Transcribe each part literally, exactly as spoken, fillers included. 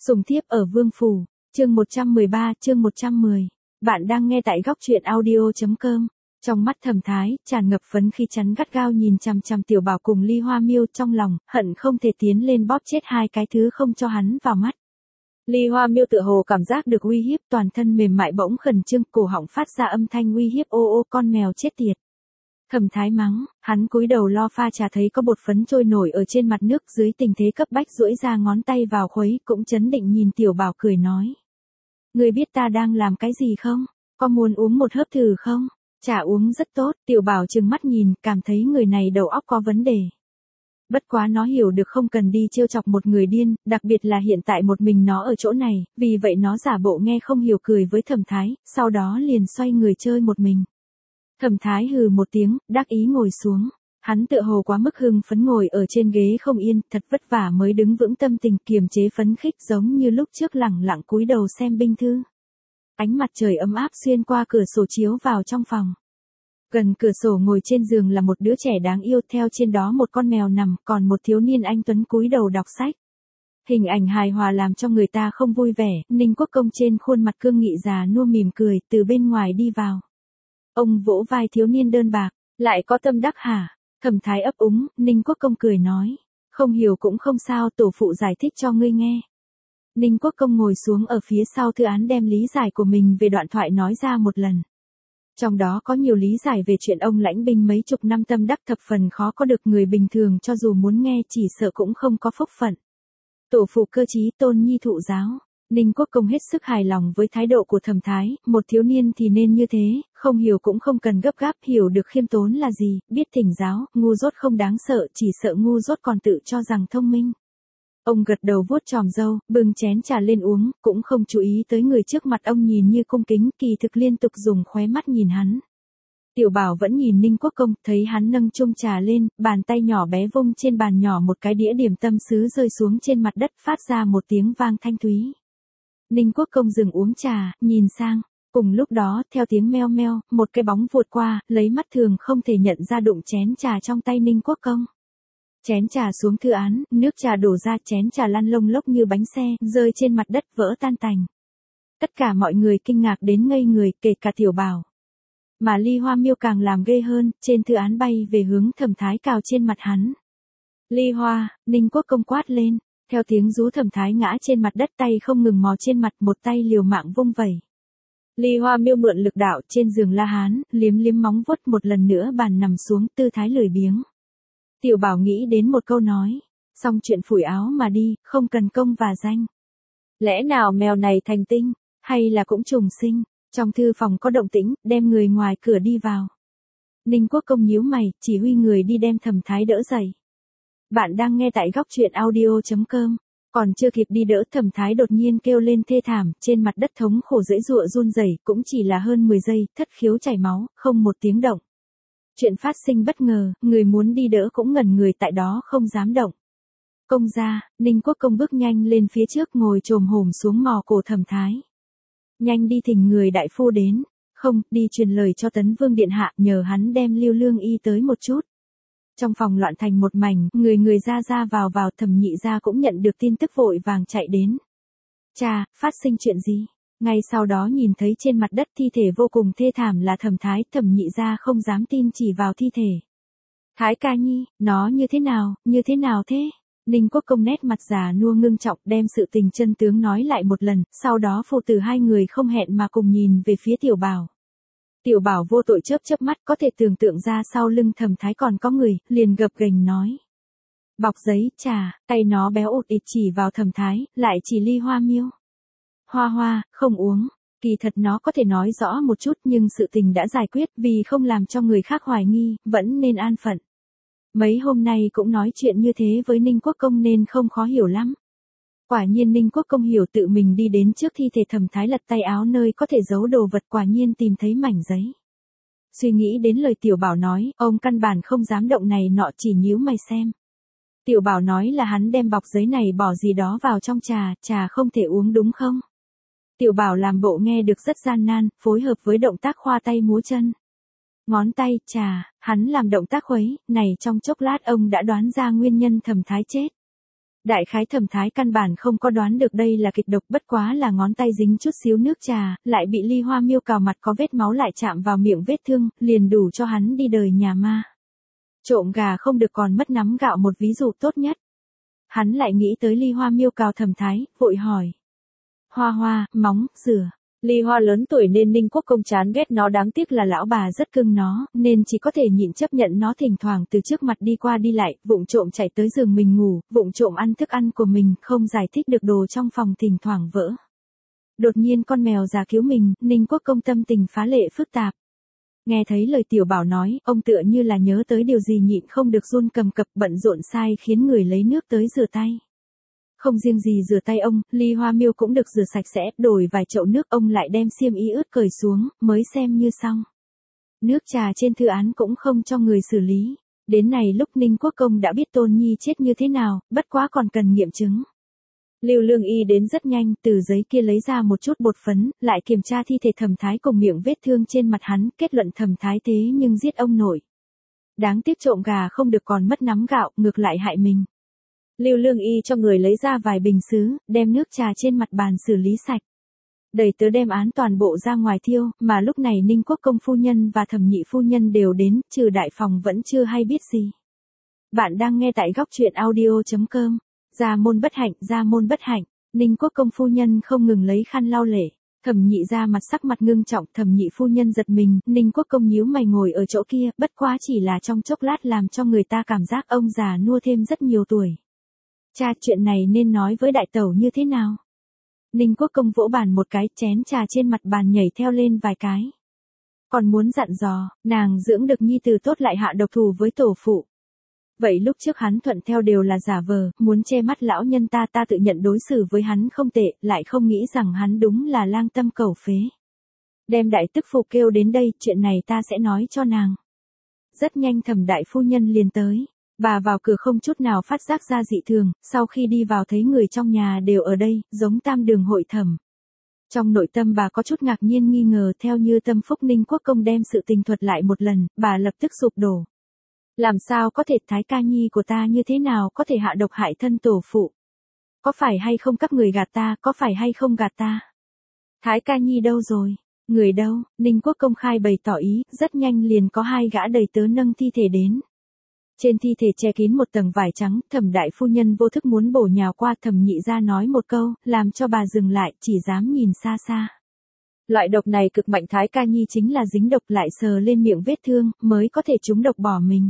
Sùng thiếp ở Vương Phủ, chương một trăm mười ba, chương một trăm mười. Bạn đang nghe tại góc truyện audio chấm com. Trong mắt Thẩm Thái, tràn ngập phấn khi chắn gắt gao nhìn chằm chằm Tiểu Bảo cùng Ly Hoa Miêu, trong lòng, hận không thể tiến lên bóp chết hai cái thứ không cho hắn vào mắt. Ly Hoa Miêu tựa hồ cảm giác được uy hiếp, toàn thân mềm mại bỗng khẩn trương, cổ họng phát ra âm thanh uy hiếp, ô ô con mèo chết tiệt. Thẩm Thái mắng, hắn cúi đầu lo pha trà, thấy có bột phấn trôi nổi ở trên mặt nước, dưới tình thế cấp bách duỗi ra ngón tay vào khuấy, cũng chấn định nhìn Tiểu Bảo cười nói. Ngươi biết ta đang làm cái gì không? Có muốn uống một hớp thử không? Trà uống rất tốt. Tiểu Bảo trừng mắt nhìn, cảm thấy người này đầu óc có vấn đề. Bất quá nó hiểu được không cần đi trêu chọc một người điên, đặc biệt là hiện tại một mình nó ở chỗ này, vì vậy nó giả bộ nghe không hiểu cười với Thẩm Thái, sau đó liền xoay người chơi một mình. Thẩm Thái hừ một tiếng, đắc ý ngồi xuống. Hắn tựa hồ quá mức hưng phấn ngồi ở trên ghế không yên, thật vất vả mới đứng vững tâm tình, kiềm chế phấn khích giống như lúc trước lẳng lặng cúi đầu xem binh thư. Ánh mặt trời ấm áp xuyên qua cửa sổ chiếu vào trong phòng. Gần cửa sổ ngồi trên giường là một đứa trẻ đáng yêu, theo trên đó một con mèo nằm, còn một thiếu niên anh tuấn cúi đầu đọc sách. Hình ảnh hài hòa làm cho người ta không vui vẻ, Ninh Quốc Công trên khuôn mặt cương nghị già nua mỉm cười, từ bên ngoài đi vào. Ông vỗ vai thiếu niên đơn bạc, lại có tâm đắc hả? Thẩm Thái ấp úng, Ninh Quốc Công cười nói, không hiểu cũng không sao, tổ phụ giải thích cho ngươi nghe. Ninh Quốc Công ngồi xuống ở phía sau thư án, đem lý giải của mình về đoạn thoại nói ra một lần. Trong đó có nhiều lý giải về chuyện ông lãnh binh mấy chục năm tâm đắc thập phần khó có được, người bình thường cho dù muốn nghe chỉ sợ cũng không có phúc phận. Tổ phụ cơ trí, tôn nhi thụ giáo. Ninh Quốc Công hết sức hài lòng với thái độ của Thẩm Thái, một thiếu niên thì nên như thế, không hiểu cũng không cần gấp gáp, hiểu được khiêm tốn là gì, biết thỉnh giáo, ngu dốt không đáng sợ, chỉ sợ ngu dốt còn tự cho rằng thông minh. Ông gật đầu vuốt chòm râu, bưng chén trà lên uống, cũng không chú ý tới người trước mặt ông nhìn như cung kính, kỳ thực liên tục dùng khóe mắt nhìn hắn. Tiểu Bảo vẫn nhìn Ninh Quốc Công, thấy hắn nâng chung trà lên, bàn tay nhỏ bé vung trên bàn nhỏ, một cái đĩa điểm tâm sứ rơi xuống trên mặt đất, phát ra một tiếng vang thanh thúy. Ninh Quốc Công dừng uống trà, nhìn sang. Cùng lúc đó, theo tiếng meo meo, một cái bóng vụt qua, lấy mắt thường không thể nhận ra đụng chén trà trong tay Ninh Quốc Công. Chén trà xuống thư án, nước trà đổ ra, chén trà lăn lông lốc như bánh xe, rơi trên mặt đất vỡ tan tành. Tất cả mọi người kinh ngạc đến ngây người, kể cả Tiểu Bảo. Mà Ly Hoa Miêu càng làm ghê hơn, trên thư án bay về hướng Thẩm Thái, cào trên mặt hắn. Ly Hoa, Ninh Quốc Công quát lên. Theo tiếng rú, Thẩm Thái ngã trên mặt đất, tay không ngừng mò trên mặt, một tay liều mạng vung vẩy. Ly Hoa Miêu mượn lực đạo trên giường la hán, liếm liếm móng vuốt, một lần nữa bàn nằm xuống, tư thái lười biếng. Tiểu Bảo nghĩ đến một câu nói, xong chuyện phủi áo mà đi, không cần công và danh. Lẽ nào mèo này thành tinh, hay là cũng trùng sinh? Trong thư phòng có động tĩnh, đem người ngoài cửa đi vào. Ninh Quốc Công nhíu mày, chỉ huy người đi đem Thẩm Thái đỡ dậy. Bạn đang nghe tại góc truyện audio chấm com. Còn chưa kịp đi đỡ, Thẩm Thái đột nhiên kêu lên thê thảm, trên mặt đất thống khổ dãy giụa run rẩy, cũng chỉ là hơn mười giây, thất khiếu chảy máu, không một tiếng động. Chuyện phát sinh bất ngờ, người muốn đi đỡ cũng ngẩn người tại đó, không dám động. Công gia, Ninh Quốc Công bước nhanh lên phía trước, ngồi chồm hổm xuống mò cổ Thẩm Thái. Nhanh đi thỉnh người đại phu đến, không, đi truyền lời cho Tấn Vương điện hạ, nhờ hắn đem Lưu Lương y tới một chút. Trong phòng loạn thành một mảnh, người người ra ra vào vào, Thẩm Nhị gia cũng nhận được tin tức vội vàng chạy đến. Cha, phát sinh chuyện gì? Ngay sau đó nhìn thấy trên mặt đất thi thể vô cùng thê thảm là Thẩm Thái, Thẩm Nhị gia không dám tin chỉ vào thi thể. Thái ca nhi, nó như thế nào, như thế nào thế? Ninh Quốc Công nét mặt già nua ngưng trọng, đem sự tình chân tướng nói lại một lần, sau đó phụ tử hai người không hẹn mà cùng nhìn về phía Tiểu Bảo. Tiểu Bảo vô tội chớp chớp mắt, có thể tưởng tượng ra sau lưng Thẩm Thái còn có người, liền gập ghềnh nói. Bọc giấy, trà, tay nó béo ụt ịt chỉ vào Thẩm Thái, lại chỉ Ly Hoa Miêu. Hoa Hoa, không uống. Kỳ thật nó có thể nói rõ một chút, nhưng sự tình đã giải quyết, vì không làm cho người khác hoài nghi, vẫn nên an phận. Mấy hôm nay cũng nói chuyện như thế với Ninh Quốc Công nên không khó hiểu lắm. Quả nhiên Ninh Quốc Công hiểu, tự mình đi đến trước thi thể Thẩm Thái, lật tay áo nơi có thể giấu đồ vật, quả nhiên tìm thấy mảnh giấy. Suy nghĩ đến lời Tiểu Bảo nói, ông căn bản không dám động này nọ, chỉ nhíu mày xem. Tiểu Bảo nói là hắn đem bọc giấy này bỏ gì đó vào trong trà, trà không thể uống đúng không? Tiểu Bảo làm bộ nghe được rất gian nan, phối hợp với động tác khoa tay múa chân. Ngón tay, trà, hắn làm động tác khuấy, này trong chốc lát ông đã đoán ra nguyên nhân Thẩm Thái chết. Đại khái Thẩm Thái căn bản không có đoán được đây là kịch độc, bất quá là ngón tay dính chút xíu nước trà, lại bị Ly Hoa Miêu cào mặt có vết máu lại chạm vào miệng vết thương, liền đủ cho hắn đi đời nhà ma. Trộm gà không được còn mất nắm gạo một ví dụ tốt nhất. Hắn lại nghĩ tới Ly Hoa Miêu cào Thẩm Thái, vội hỏi. Hoa Hoa, móng, rửa. Ly Hoa lớn tuổi nên Ninh Quốc Công chán ghét nó, đáng tiếc là lão bà rất cưng nó, nên chỉ có thể nhịn chấp nhận nó thỉnh thoảng từ trước mặt đi qua đi lại, vụng trộm chạy tới giường mình ngủ, vụng trộm ăn thức ăn của mình, không giải thích được đồ trong phòng thỉnh thoảng vỡ. Đột nhiên con mèo già cứu mình, Ninh Quốc Công tâm tình phá lệ phức tạp. Nghe thấy lời Tiểu Bảo nói, ông tựa như là nhớ tới điều gì nhịn không được run cầm cập, bận rộn sai khiến người lấy nước tới rửa tay. Không riêng gì rửa tay ông, Ly Hoa Miêu cũng được rửa sạch sẽ, đổi vài chậu nước, ông lại đem xiêm y ướt cởi xuống, mới xem như xong. Nước trà trên thư án cũng không cho người xử lý. Đến này lúc Ninh Quốc Công đã biết Tôn Nhi chết như thế nào, bất quá còn cần nghiệm chứng. Lưu Lương Y đến rất nhanh, từ giấy kia lấy ra một chút bột phấn, lại kiểm tra thi thể Thẩm Thái cùng miệng vết thương trên mặt hắn, kết luận Thẩm Thái thế nhưng giết ông nội. Đáng tiếc trộm gà không được còn mất nắm gạo, ngược lại hại mình. Lưu Lương Y cho người lấy ra vài bình sứ, đem nước trà trên mặt bàn xử lý sạch. Đẩy tớ đem án toàn bộ ra ngoài thiêu, mà lúc này Ninh Quốc Công phu nhân và Thẩm Nhị phu nhân đều đến, trừ Đại Phòng vẫn chưa hay biết gì. Bạn đang nghe tại góc truyện audio chấm com. Gia môn bất hạnh, gia môn bất hạnh. Ninh Quốc Công phu nhân không ngừng lấy khăn lau lệ. Thẩm Nhị ra mặt sắc mặt ngưng trọng, Thẩm Nhị phu nhân giật mình, Ninh Quốc Công nhíu mày ngồi ở chỗ kia, bất quá chỉ là trong chốc lát làm cho người ta cảm giác ông già nua thêm rất nhiều tuổi. Cha, chuyện này nên nói với đại tẩu như thế nào? Ninh Quốc Công vỗ bàn một cái, chén trà trên mặt bàn nhảy theo lên vài cái. Còn muốn dặn dò, nàng dưỡng được nhi tử tốt lại hạ độc thủ với tổ phụ. Vậy lúc trước hắn thuận theo đều là giả vờ, muốn che mắt lão nhân ta, ta tự nhận đối xử với hắn không tệ, lại không nghĩ rằng hắn đúng là lang tâm cẩu phế. Đem đại tức phụ kêu đến đây, chuyện này ta sẽ nói cho nàng. Rất nhanh Thẩm đại phu nhân liền tới. Bà vào cửa không chút nào phát giác ra dị thường, sau khi đi vào thấy người trong nhà đều ở đây, giống tam đường hội thẩm. Trong nội tâm bà có chút ngạc nhiên nghi ngờ, theo như tâm phúc Ninh Quốc Công đem sự tình thuật lại một lần, bà lập tức sụp đổ. Làm sao có thể, Thái ca nhi của ta như thế nào có thể hạ độc hại thân tổ phụ? Có phải hay không các người gạt ta, có phải hay không gạt ta? Thái ca nhi đâu rồi? Người đâu? Ninh Quốc Công khai bày tỏ ý, rất nhanh liền có hai gã đầy tớ nâng thi thể đến. Trên thi thể che kín một tầng vải trắng, Thẩm đại phu nhân vô thức muốn bổ nhào qua, Thẩm Nhị ra nói một câu, làm cho bà dừng lại, chỉ dám nhìn xa xa. Loại độc này cực mạnh, Thái ca nhi chính là dính độc lại sờ lên miệng vết thương, mới có thể trúng độc bỏ mình.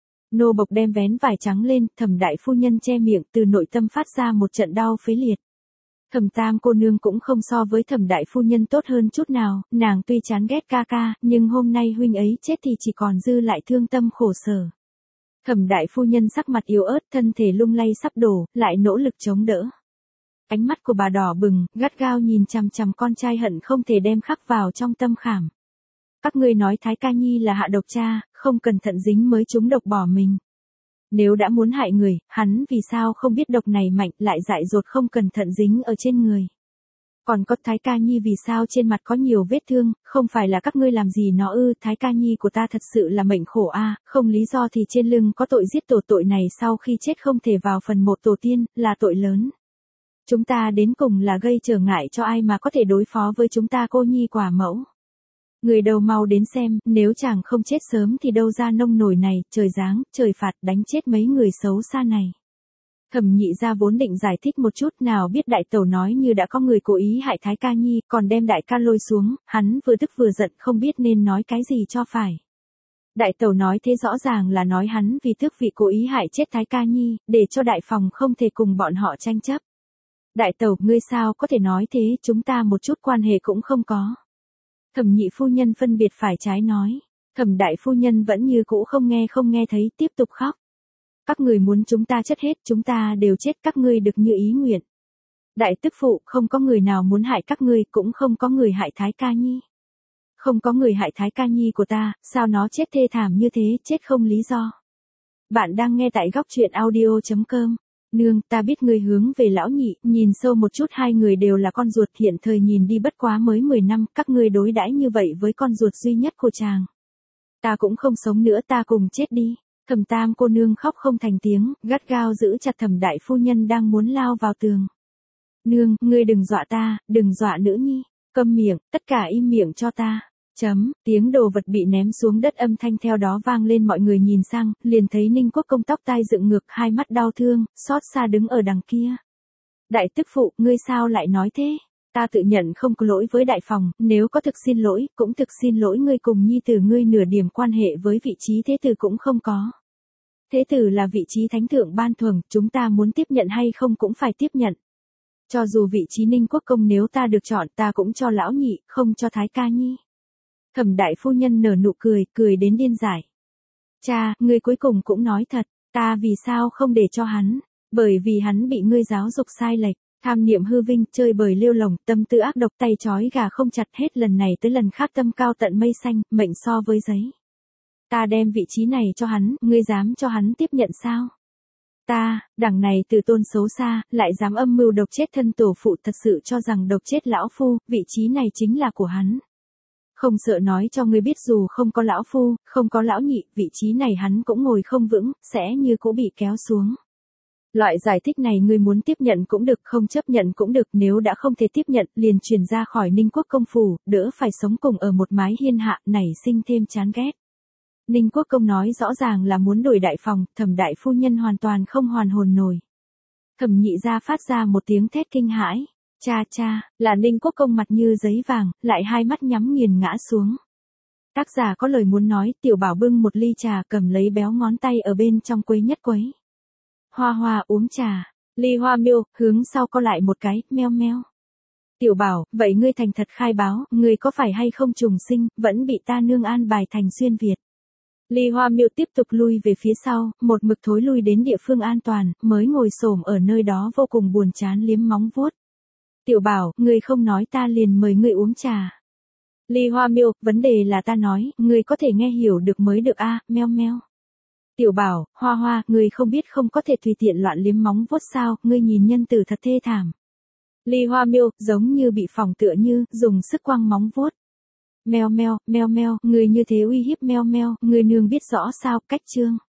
Nô bộc đem vén vải trắng lên, Thẩm đại phu nhân che miệng, từ nội tâm phát ra một trận đau phế liệt. Thẩm Tam cô nương cũng không so với Thẩm đại phu nhân tốt hơn chút nào, nàng tuy chán ghét ca ca, nhưng hôm nay huynh ấy chết thì chỉ còn dư lại thương tâm khổ sở. Thẩm đại phu nhân sắc mặt yếu ớt, thân thể lung lay sắp đổ, lại nỗ lực chống đỡ. Ánh mắt của bà đỏ bừng, gắt gao nhìn chằm chằm con trai, hận không thể đem khắc vào trong tâm khảm. Các ngươi nói Thái ca nhi là hạ độc cha, không cẩn thận dính mới trúng độc bỏ mình. Nếu đã muốn hại người, hắn vì sao không biết độc này mạnh, lại dại dột không cẩn thận dính ở trên người. Còn có Thái ca nhi vì sao trên mặt có nhiều vết thương, không phải là các ngươi làm gì nó ư? Thái ca nhi của ta thật sự là mệnh khổ a, không lý do thì trên lưng có tội giết tổ, tội này sau khi chết không thể vào phần mộ tổ tiên, là tội lớn. Chúng ta đến cùng là gây trở ngại cho ai mà có thể đối phó với chúng ta cô nhi quả mẫu. Người đầu mau đến xem, nếu chàng không chết sớm thì đâu ra nông nổi này, trời giáng, trời phạt đánh chết mấy người xấu xa này. Thẩm Nhị ra vốn định giải thích một chút, nào biết đại tẩu nói như đã có người cố ý hại Thái ca nhi, còn đem đại ca lôi xuống, hắn vừa tức vừa giận không biết nên nói cái gì cho phải. Đại tẩu nói thế rõ ràng là nói hắn vì tước vị cố ý hại chết Thái ca nhi, để cho đại phòng không thể cùng bọn họ tranh chấp. Đại tẩu, ngươi sao có thể nói thế, chúng ta một chút quan hệ cũng không có. Thẩm Nhị phu nhân phân biệt phải trái nói. Thẩm đại phu nhân vẫn như cũ không nghe không nghe thấy, tiếp tục khóc. Các người muốn chúng ta chết hết, chúng ta đều chết, các ngươi được như ý nguyện. Đại tức phụ, không có người nào muốn hại các ngươi, cũng không có người hại Thái ca nhi. Không có người hại Thái ca nhi của ta, sao nó chết thê thảm như thế, chết không lý do. Bạn đang nghe tại góc truyện audio chấm com. Nương, ta biết ngươi hướng về lão nhị, nhìn sâu một chút, hai người đều là con ruột, hiện thời nhìn đi bất quá mới mười năm, các ngươi đối đãi như vậy với con ruột duy nhất của chàng. Ta cũng không sống nữa, ta cùng chết đi. Thẩm Tam cô nương khóc không thành tiếng, gắt gao giữ chặt Thẩm đại phu nhân đang muốn lao vào tường. Nương, ngươi đừng dọa ta, đừng dọa nữ nhi, câm miệng, tất cả im miệng cho ta. Chấm, tiếng đồ vật bị ném xuống đất âm thanh theo đó vang lên, mọi người nhìn sang, liền thấy Ninh Quốc Công tóc tai dựng ngược, hai mắt đau thương, xót xa đứng ở đằng kia. Đại tức phụ, ngươi sao lại nói thế? Ta tự nhận không có lỗi với đại phòng, nếu có thực xin lỗi, cũng thực xin lỗi ngươi cùng nhi tử ngươi, nửa điểm quan hệ với vị trí thế tử cũng không có. Thế tử là vị trí thánh thượng ban thưởng, chúng ta muốn tiếp nhận hay không cũng phải tiếp nhận. Cho dù vị trí Ninh Quốc Công nếu ta được chọn, ta cũng cho lão nhị, không cho thái ca nhi. Thẩm đại phu nhân nở nụ cười, cười đến điên dại. Cha, ngươi cuối cùng cũng nói thật, ta vì sao không để cho hắn? Bởi vì hắn bị ngươi giáo dục sai lệch, tham niệm hư vinh, chơi bời lêu lồng, tâm tư ác độc, tay trói gà không chặt, hết lần này tới lần khác tâm cao tận mây xanh, mệnh so với giấy. Ta đem vị trí này cho hắn, ngươi dám cho hắn tiếp nhận sao? Ta, đằng này từ tôn xấu xa, lại dám âm mưu độc chết thân tổ phụ, thật sự cho rằng độc chết lão phu, vị trí này chính là của hắn. Không sợ nói cho ngươi biết, dù không có lão phu, không có lão nhị, vị trí này hắn cũng ngồi không vững, sẽ như cũ bị kéo xuống. Loại giải thích này ngươi muốn tiếp nhận cũng được, không chấp nhận cũng được, nếu đã không thể tiếp nhận, liền truyền ra khỏi Ninh Quốc Công phủ, đỡ phải sống cùng ở một mái hiên hạ, nảy sinh thêm chán ghét. Ninh Quốc Công nói rõ ràng là muốn đổi đại phòng, Thẩm đại phu nhân hoàn toàn không hoàn hồn nổi. Thẩm nhị gia phát ra một tiếng thét kinh hãi. Cha cha, là Ninh Quốc Công mặt như giấy vàng, lại hai mắt nhắm nghiền ngã xuống. Tác giả có lời muốn nói, tiểu bảo bưng một ly trà, cầm lấy béo ngón tay ở bên trong quấy nhất quấy. Hoa Hoa uống trà, Ly Hoa Miêu hướng sau co lại một cái, meo meo. Tiểu bảo, vậy ngươi thành thật khai báo, ngươi có phải hay không trùng sinh, vẫn bị ta nương an bài thành xuyên Việt. Ly Hoa Miêu tiếp tục lui về phía sau, một mực thối lui đến địa phương an toàn, mới ngồi xổm ở nơi đó vô cùng buồn chán liếm móng vuốt. Tiểu bảo, ngươi không nói ta liền mời ngươi uống trà. Ly Hoa Miêu, vấn đề là ta nói, ngươi có thể nghe hiểu được mới được a, à, meo meo. Tiểu bảo, Hoa Hoa, ngươi không biết không có thể tùy tiện loạn liếm móng vuốt sao, ngươi nhìn nhân tử thật thê thảm. Ly Hoa Miêu, giống như bị phỏng tựa như, dùng sức quăng móng vuốt. Meo meo, meo meo, ngươi như thế uy hiếp meo meo, ngươi nương biết rõ sao, cách chương.